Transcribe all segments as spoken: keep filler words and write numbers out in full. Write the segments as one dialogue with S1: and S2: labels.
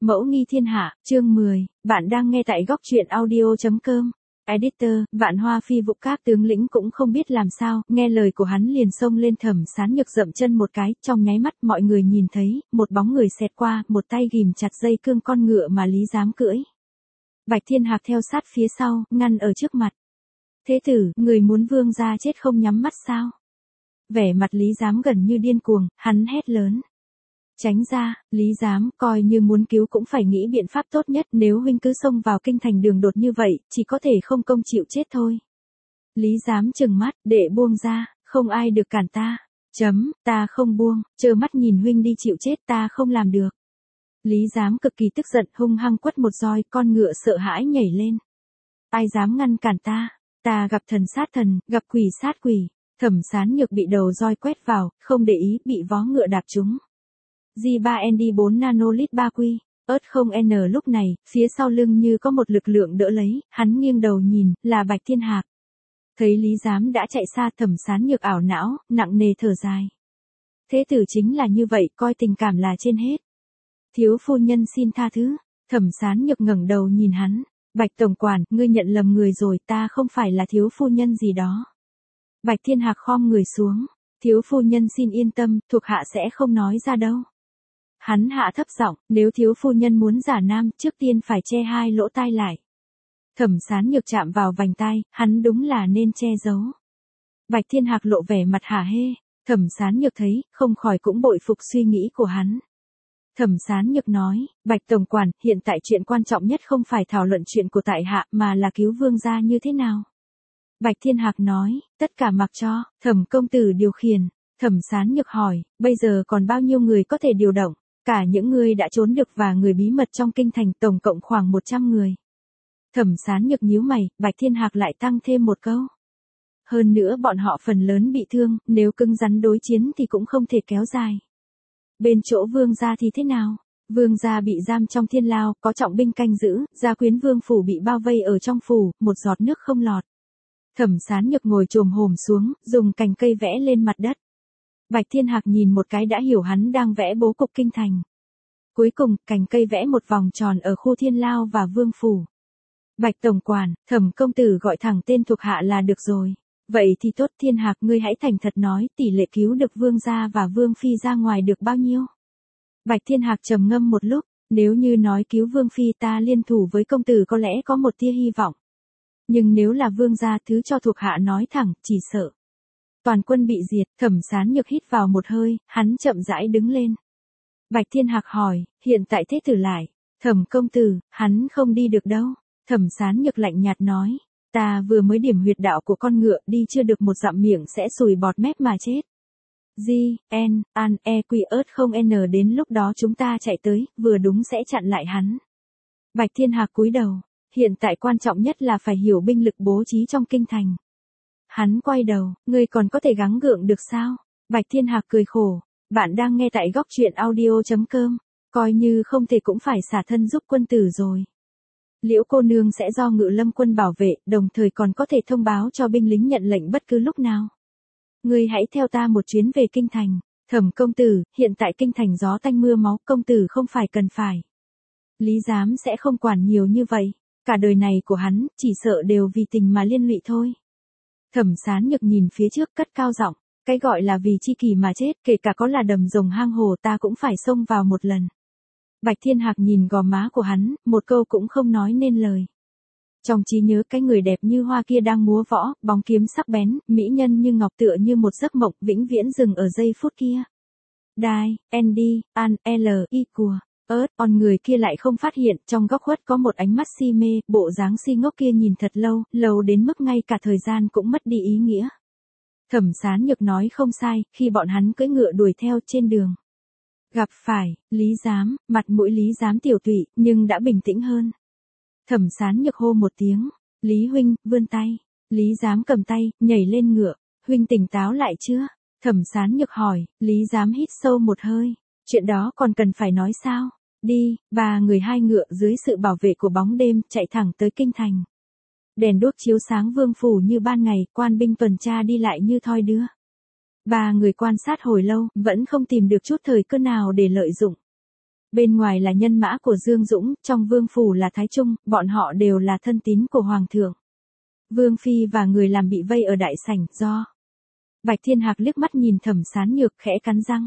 S1: Mẫu nghi thiên hạ, chương mười, bạn đang nghe tại góc truyện audio.com. Editor, Vạn Hoa Phi Vụ các tướng lĩnh cũng không biết làm sao, nghe lời của hắn liền xông lên. Thẩm Sán Nhược dậm chân một cái, trong nháy mắt mọi người nhìn thấy, một bóng người xẹt qua, một tay ghìm chặt dây cương con ngựa mà Lý Giám cưỡi. Bạch Thiên Hạc theo sát phía sau, ngăn ở trước mặt. Thế tử, người muốn vương gia chết không nhắm mắt sao? Vẻ mặt Lý Giám gần như điên cuồng, hắn hét lớn. Tránh ra, Lý Giám, coi như muốn cứu cũng phải nghĩ biện pháp tốt nhất, nếu huynh cứ xông vào kinh thành đường đột như vậy, chỉ có thể không công chịu chết thôi. Lý Giám trừng mắt, đệ buông ra, không ai được cản ta. Chấm, ta không buông, trơ mắt nhìn huynh đi chịu chết ta không làm được. Lý Giám cực kỳ tức giận, hung hăng quất một roi, con ngựa sợ hãi nhảy lên. Ai dám ngăn cản ta, ta gặp thần sát thần, gặp quỷ sát quỷ. Thẩm Sán Nhược bị đầu roi quét vào, không để ý, bị vó ngựa đạp trúng. G ba N D bốn nanolit ba Q, ớt không N lúc này, phía sau lưng như có một lực lượng đỡ lấy, hắn nghiêng đầu nhìn, là Bạch Thiên Hạc. Thấy Lý Giám đã chạy xa, Thẩm Sán Nhược ảo não, nặng nề thở dài. Thế tử chính là như vậy, coi tình cảm là trên hết. Thiếu phu nhân xin tha thứ. Thẩm Sán Nhược ngẩng đầu nhìn hắn. Bạch tổng quản, ngươi nhận lầm người rồi, ta không phải là thiếu phu nhân gì đó. Bạch Thiên Hạc khom người xuống. Thiếu phu nhân xin yên tâm, thuộc hạ sẽ không nói ra đâu. Hắn hạ thấp giọng, nếu thiếu phu nhân muốn giả nam, trước tiên phải che hai lỗ tai lại. Thẩm Sán Nhược chạm vào vành tai, hắn đúng là nên che giấu. Bạch Thiên Hạc lộ vẻ mặt hả hê, Thẩm Sán Nhược thấy, không khỏi cũng bội phục suy nghĩ của hắn. Thẩm Sán Nhược nói, Bạch tổng quản, hiện tại chuyện quan trọng nhất không phải thảo luận chuyện của tại hạ, mà là cứu vương gia như thế nào. Bạch Thiên Hạc nói, tất cả mặc cho, Thẩm công tử điều khiển. Thẩm Sán Nhược hỏi, bây giờ còn bao nhiêu người có thể điều động? Cả những người đã trốn được và người bí mật trong kinh thành, tổng cộng khoảng một trăm người. Thẩm Sán Nhược nhíu mày, Bạch Thiên Hạc lại tăng thêm một câu. Hơn nữa bọn họ phần lớn bị thương, nếu cứng rắn đối chiến thì cũng không thể kéo dài. Bên chỗ vương gia thì thế nào? Vương gia bị giam trong thiên lao, có trọng binh canh giữ, gia quyến vương phủ bị bao vây ở trong phủ, một giọt nước không lọt. Thẩm Sán Nhược ngồi chồm hổm xuống, dùng cành cây vẽ lên mặt đất. Bạch Thiên Hạc nhìn một cái đã hiểu hắn đang vẽ bố cục kinh thành. Cuối cùng, cành cây vẽ một vòng tròn ở khu thiên lao và vương phủ. Bạch tổng quản, Thẩm công tử gọi thẳng tên thuộc hạ là được rồi. Vậy thì tốt, Thiên Hạc, ngươi hãy thành thật nói, tỷ lệ cứu được vương gia và vương phi ra ngoài được bao nhiêu? Bạch Thiên Hạc trầm ngâm một lúc, nếu như nói cứu vương phi ta liên thủ với công tử có lẽ có một tia hy vọng. Nhưng nếu là vương gia, thứ cho thuộc hạ nói thẳng, chỉ sợ toàn quân bị diệt. Thẩm Sán Nhược hít vào một hơi, hắn chậm rãi đứng lên. Bạch Thiên Hạc hỏi, hiện tại thế tử lại. Thẩm công tử, hắn không đi được đâu. Thẩm Sán Nhược lạnh nhạt nói, ta vừa mới điểm huyệt đạo của con ngựa, đi chưa được một dặm miệng sẽ sùi bọt mép mà chết. G, N, An, E, Q, ớt không N đến lúc đó chúng ta chạy tới, vừa đúng sẽ chặn lại hắn. Bạch Thiên Hạc cúi đầu, hiện tại quan trọng nhất là phải hiểu binh lực bố trí trong kinh thành. Hắn quay đầu, ngươi còn có thể gắng gượng được sao? Bạch Thiên Hạc cười khổ, bạn đang nghe tại góc truyện audio.com, coi như không thể cũng phải xả thân giúp quân tử rồi. Liễu cô nương sẽ do Ngự Lâm quân bảo vệ, đồng thời còn có thể thông báo cho binh lính nhận lệnh bất cứ lúc nào. Ngươi hãy theo ta một chuyến về kinh thành. Thẩm công tử, hiện tại kinh thành gió tanh mưa máu, công tử không phải cần phải. Lý Giám sẽ không quản nhiều như vậy, cả đời này của hắn, chỉ sợ đều vì tình mà liên lụy thôi. Thẩm Sán Nhược nhìn phía trước cất cao giọng, cái gọi là vì chi kỷ mà chết, kể cả có là đầm rồng hang hồ ta cũng phải xông vào một lần. Bạch Thiên Hạc nhìn gò má của hắn, một câu cũng không nói nên lời. Trong trí nhớ cái người đẹp như hoa kia đang múa võ, bóng kiếm sắc bén, mỹ nhân như ngọc tựa như một giấc mộng, vĩnh viễn dừng ở giây phút kia. Đai, Andy, An, L, I cùa, ớt, on người kia lại không phát hiện, trong góc khuất có một ánh mắt si mê, bộ dáng si ngốc kia nhìn thật lâu, lâu đến mức ngay cả thời gian cũng mất đi ý nghĩa. Thẩm Sán Nhược nói không sai, khi bọn hắn cưỡi ngựa đuổi theo trên đường. Gặp phải, Lý Giám, mặt mũi Lý Giám tiểu tụy, nhưng đã bình tĩnh hơn. Thẩm Sán Nhược hô một tiếng, Lý huynh, vươn tay. Lý Giám cầm tay, nhảy lên ngựa, huynh tỉnh táo lại chưa? Thẩm Sán Nhược hỏi, Lý Giám hít sâu một hơi, chuyện đó còn cần phải nói sao? Đi, ba người hai ngựa dưới sự bảo vệ của bóng đêm, chạy thẳng tới kinh thành. Đèn đuốc chiếu sáng vương phủ như ban ngày, quan binh tuần tra đi lại như thoi đưa. Ba người quan sát hồi lâu, vẫn không tìm được chút thời cơ nào để lợi dụng. Bên ngoài là nhân mã của Dương Dũng, trong vương phủ là Thái Trung, bọn họ đều là thân tín của Hoàng thượng. Vương Phi và người làm bị vây ở đại sảnh, do. Bạch Thiên Hạc liếc mắt nhìn Thẩm Sán Nhược khẽ cắn răng.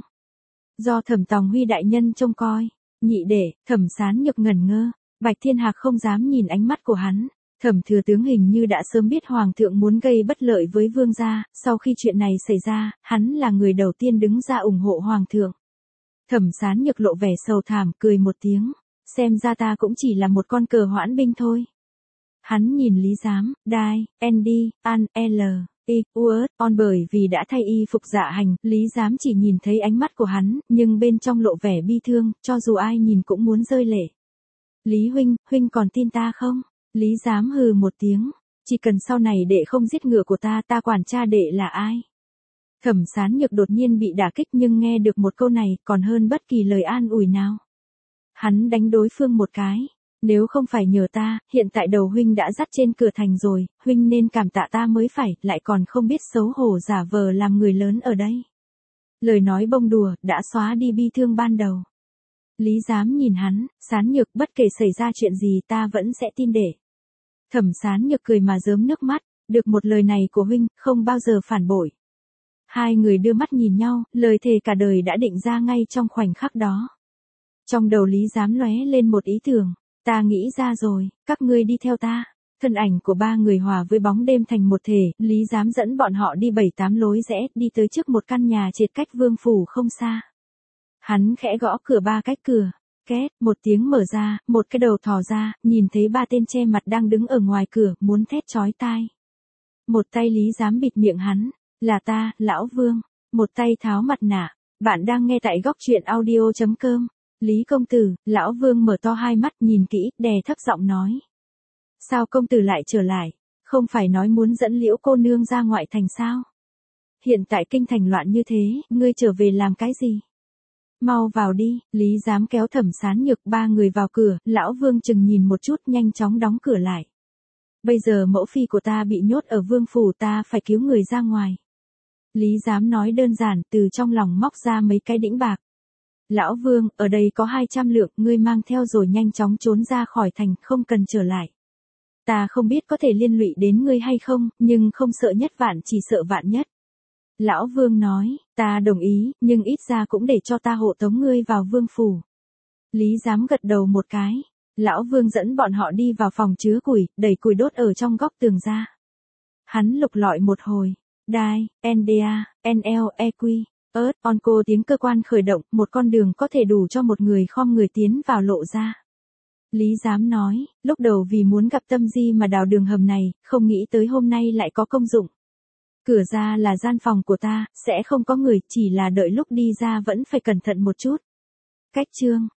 S1: Do Thẩm Tòng Huy đại nhân trông coi, nhị đệ, Thẩm Sán Nhược ngẩn ngơ, Bạch Thiên Hạc không dám nhìn ánh mắt của hắn. Thẩm thừa tướng hình như đã sớm biết Hoàng thượng muốn gây bất lợi với vương gia, sau khi chuyện này xảy ra, hắn là người đầu tiên đứng ra ủng hộ Hoàng thượng. Thẩm Sán Nhược lộ vẻ sầu thảm, cười một tiếng, xem ra ta cũng chỉ là một con cờ hoãn binh thôi. Hắn nhìn Lý Giám, Đai, Andy, An, L, I, Uert, On bởi vì đã thay y phục dạ hành, Lý Giám chỉ nhìn thấy ánh mắt của hắn, nhưng bên trong lộ vẻ bi thương, cho dù ai nhìn cũng muốn rơi lệ. Lý huynh, huynh còn tin ta không? Lý Giám hừ một tiếng, chỉ cần sau này đệ không giết ngựa của ta, ta quản cha đệ là ai? Thẩm Sán Nhược đột nhiên bị đả kích nhưng nghe được một câu này còn hơn bất kỳ lời an ủi nào. Hắn đánh đối phương một cái. Nếu không phải nhờ ta, hiện tại đầu huynh đã dắt trên cửa thành rồi, huynh nên cảm tạ ta mới phải, lại còn không biết xấu hổ giả vờ làm người lớn ở đây. Lời nói bông đùa, đã xóa đi bi thương ban đầu. Lý Giám nhìn hắn, Sán Nhược, bất kể xảy ra chuyện gì ta vẫn sẽ tin đệ. Thẩm Sán Nhược cười mà rớm nước mắt, được một lời này của huynh, không bao giờ phản bội. Hai người đưa mắt nhìn nhau, lời thề cả đời đã định ra ngay trong khoảnh khắc đó. Trong đầu Lý Giám lóe lên một ý tưởng, ta nghĩ ra rồi, các ngươi đi theo ta. Thân ảnh của ba người hòa với bóng đêm thành một thể, Lý Giám dẫn bọn họ đi bảy tám lối rẽ, đi tới trước một căn nhà trệt cách vương phủ không xa. Hắn khẽ gõ cửa ba cái cửa, két, một tiếng mở ra, một cái đầu thò ra, nhìn thấy ba tên che mặt đang đứng ở ngoài cửa, muốn thét chói tai. Một tay Lý Giám bịt miệng hắn, là ta, lão Vương, một tay tháo mặt nạ. Bạn đang nghe tại góc truyện audio chấm com. Lý công tử, lão Vương mở to hai mắt nhìn kỹ, đè thấp giọng nói. Sao công tử lại trở lại? Không phải nói muốn dẫn Liễu cô nương ra ngoại thành sao? Hiện tại kinh thành loạn như thế, ngươi trở về làm cái gì? Mau vào đi, Lý Giám kéo Thẩm Sán Nhược ba người vào cửa, lão Vương chừng nhìn một chút nhanh chóng đóng cửa lại. Bây giờ mẫu phi của ta bị nhốt ở vương phủ, ta phải cứu người ra ngoài. Lý Giám nói đơn giản, từ trong lòng móc ra mấy cái đĩnh bạc. Lão Vương, ở đây có hai trăm lượng, ngươi mang theo rồi nhanh chóng trốn ra khỏi thành, không cần trở lại. Ta không biết có thể liên lụy đến ngươi hay không, nhưng không sợ nhất vạn chỉ sợ vạn nhất. Lão Vương nói, ta đồng ý, nhưng ít ra cũng để cho ta hộ tống ngươi vào vương phủ. Lý Giám gật đầu một cái. Lão Vương dẫn bọn họ đi vào phòng chứa củi, đẩy củi đốt ở trong góc tường ra. Hắn lục lọi một hồi. Đai, en đê a, en lờ e quy, ớt, onco tiếng cơ quan khởi động, một con đường có thể đủ cho một người khom người tiến vào lộ ra. Lý Giám nói, lúc đầu vì muốn gặp Tâm Di mà đào đường hầm này, không nghĩ tới hôm nay lại có công dụng. Cửa ra là gian phòng của ta, sẽ không có người, chỉ là đợi lúc đi ra vẫn phải cẩn thận một chút. Cách chương